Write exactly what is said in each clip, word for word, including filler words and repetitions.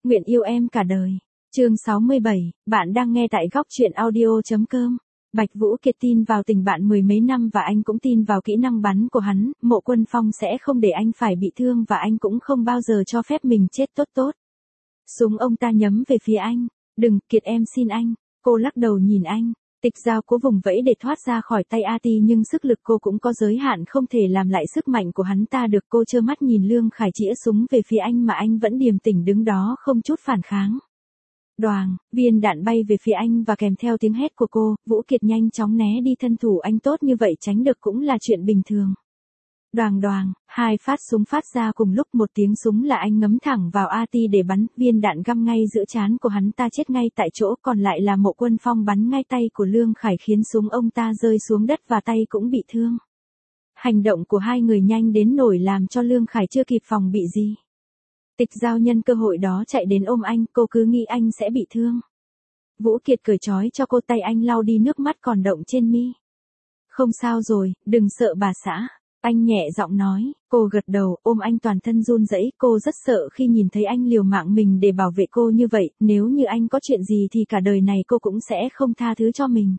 Nguyện yêu em cả đời. Chương sáu mươi bảy, bạn đang nghe tại góc truyện audio.com. Bạch Vũ Kiệt tin vào tình bạn mười mấy năm và anh cũng tin vào kỹ năng bắn của hắn, Mộ Quân Phong sẽ không để anh phải bị thương và anh cũng không bao giờ cho phép mình chết tốt tốt. Súng ông ta nhắm về phía anh. Đừng, Kiệt em xin anh. Cô lắc đầu nhìn anh. Tịch Giao cố vùng vẫy để thoát ra khỏi tay A Ti nhưng sức lực cô cũng có giới hạn, không thể làm lại sức mạnh của hắn ta được. Cô trơ mắt nhìn Lương Khải chĩa súng về phía anh mà anh vẫn điềm tĩnh đứng đó không chút phản kháng. Đoàng, viên đạn bay về phía anh và kèm theo tiếng hét của cô, Vũ Kiệt nhanh chóng né đi, thân thủ anh tốt như vậy tránh được cũng là chuyện bình thường. Đoàng đoàng, hai phát súng phát ra cùng lúc, một tiếng súng là anh ngấm thẳng vào A Ti để bắn, viên đạn găm ngay giữa trán của hắn ta chết ngay tại chỗ, còn lại là Mộ Quân Phong bắn ngay tay của Lương Khải khiến súng ông ta rơi xuống đất và tay cũng bị thương. Hành động của hai người nhanh đến nỗi làm cho Lương Khải chưa kịp phòng bị gì. Tịch Giao nhân cơ hội đó chạy đến ôm anh, cô cứ nghĩ anh sẽ bị thương. Vũ Kiệt cởi trói cho cô, tay anh lau đi nước mắt còn đọng trên mi. Không sao rồi, đừng sợ bà xã. Anh nhẹ giọng nói, cô gật đầu, ôm anh toàn thân run rẩy, cô rất sợ khi nhìn thấy anh liều mạng mình để bảo vệ cô như vậy, nếu như anh có chuyện gì thì cả đời này cô cũng sẽ không tha thứ cho mình.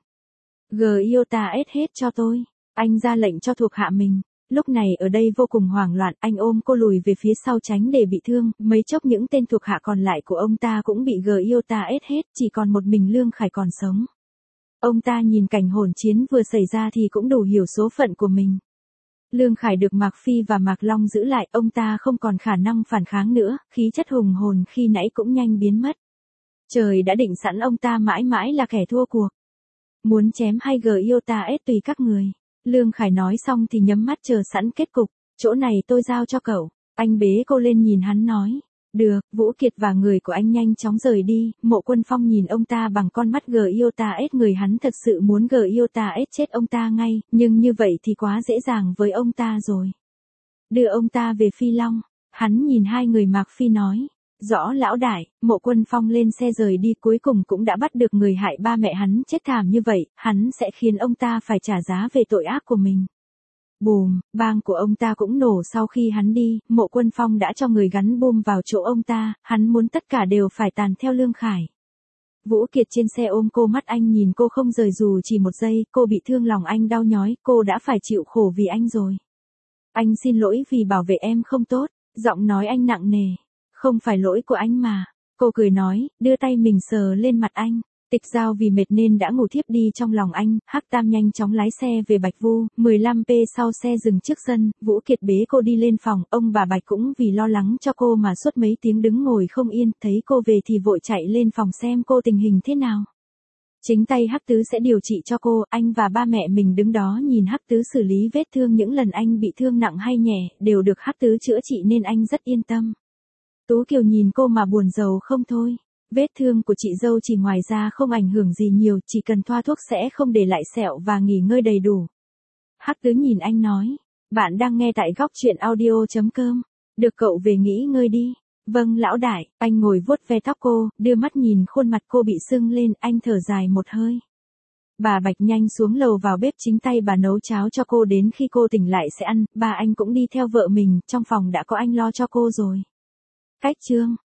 Giota ết hết cho tôi. Anh ra lệnh cho thuộc hạ mình. Lúc này ở đây vô cùng hoảng loạn, anh ôm cô lùi về phía sau tránh để bị thương, mấy chốc những tên thuộc hạ còn lại của ông ta cũng bị Giota ết hết, chỉ còn một mình Lương Khải còn sống. Ông ta nhìn cảnh hỗn chiến vừa xảy ra thì cũng đủ hiểu số phận của mình. Lương Khải được Mạc Phi và Mạc Long giữ lại, ông ta không còn khả năng phản kháng nữa, khí chất hùng hồn khi nãy cũng nhanh biến mất. Trời đã định sẵn ông ta mãi mãi là kẻ thua cuộc. Muốn chém hay Giota ết tùy các người. Lương Khải nói xong thì nhắm mắt chờ sẵn kết cục, chỗ này tôi giao cho cậu. Anh bế cô lên nhìn hắn nói. Được, Vũ Kiệt và người của anh nhanh chóng rời đi, Mộ Quân Phong nhìn ông ta bằng con mắt Giota ết, người hắn thật sự muốn Giota ết chết ông ta ngay, nhưng như vậy thì quá dễ dàng với ông ta rồi. Đưa ông ta về Phi Long, hắn nhìn hai người Mạc Phi nói. Rõ lão đại, Mộ Quân Phong lên xe rời đi, cuối cùng cũng đã bắt được người hại ba mẹ hắn chết thảm như vậy, hắn sẽ khiến ông ta phải trả giá về tội ác của mình. Bùm, bang của ông ta cũng nổ sau khi hắn đi, Mộ Quân Phong đã cho người gắn bom vào chỗ ông ta, hắn muốn tất cả đều phải tàn theo Lương Khải. Vũ Kiệt trên xe ôm cô, mắt anh nhìn cô không rời dù chỉ một giây, cô bị thương lòng anh đau nhói, cô đã phải chịu khổ vì anh rồi. Anh xin lỗi vì bảo vệ em không tốt, giọng nói anh nặng nề. Không phải lỗi của anh mà. Cô cười nói, đưa tay mình sờ lên mặt anh. Tịch Giao vì mệt nên đã ngủ thiếp đi trong lòng anh. Hắc Tam nhanh chóng lái xe về Bạch Vu, mười lăm phút sau xe dừng trước sân, Vũ Kiệt bế cô đi lên phòng, ông bà Bạch cũng vì lo lắng cho cô mà suốt mấy tiếng đứng ngồi không yên, thấy cô về thì vội chạy lên phòng xem cô tình hình thế nào. Chính tay Hắc Tứ sẽ điều trị cho cô, anh và ba mẹ mình đứng đó nhìn Hắc Tứ xử lý vết thương, những lần anh bị thương nặng hay nhẹ, đều được Hắc Tứ chữa trị nên anh rất yên tâm. Tú Kiều nhìn cô mà buồn rầu không thôi. Vết thương của chị dâu chỉ ngoài ra không ảnh hưởng gì nhiều, chỉ cần thoa thuốc sẽ không để lại sẹo và nghỉ ngơi đầy đủ. Hắc Tứ nhìn anh nói, bạn đang nghe tại góc truyện audio.com, được cậu về nghỉ ngơi đi. Vâng lão đại, anh ngồi vuốt ve tóc cô, đưa mắt nhìn khuôn mặt cô bị sưng lên, anh thở dài một hơi. Bà Bạch nhanh xuống lầu vào bếp, chính tay bà nấu cháo cho cô, đến khi cô tỉnh lại sẽ ăn, ba anh cũng đi theo vợ mình, trong phòng đã có anh lo cho cô rồi. Cách chương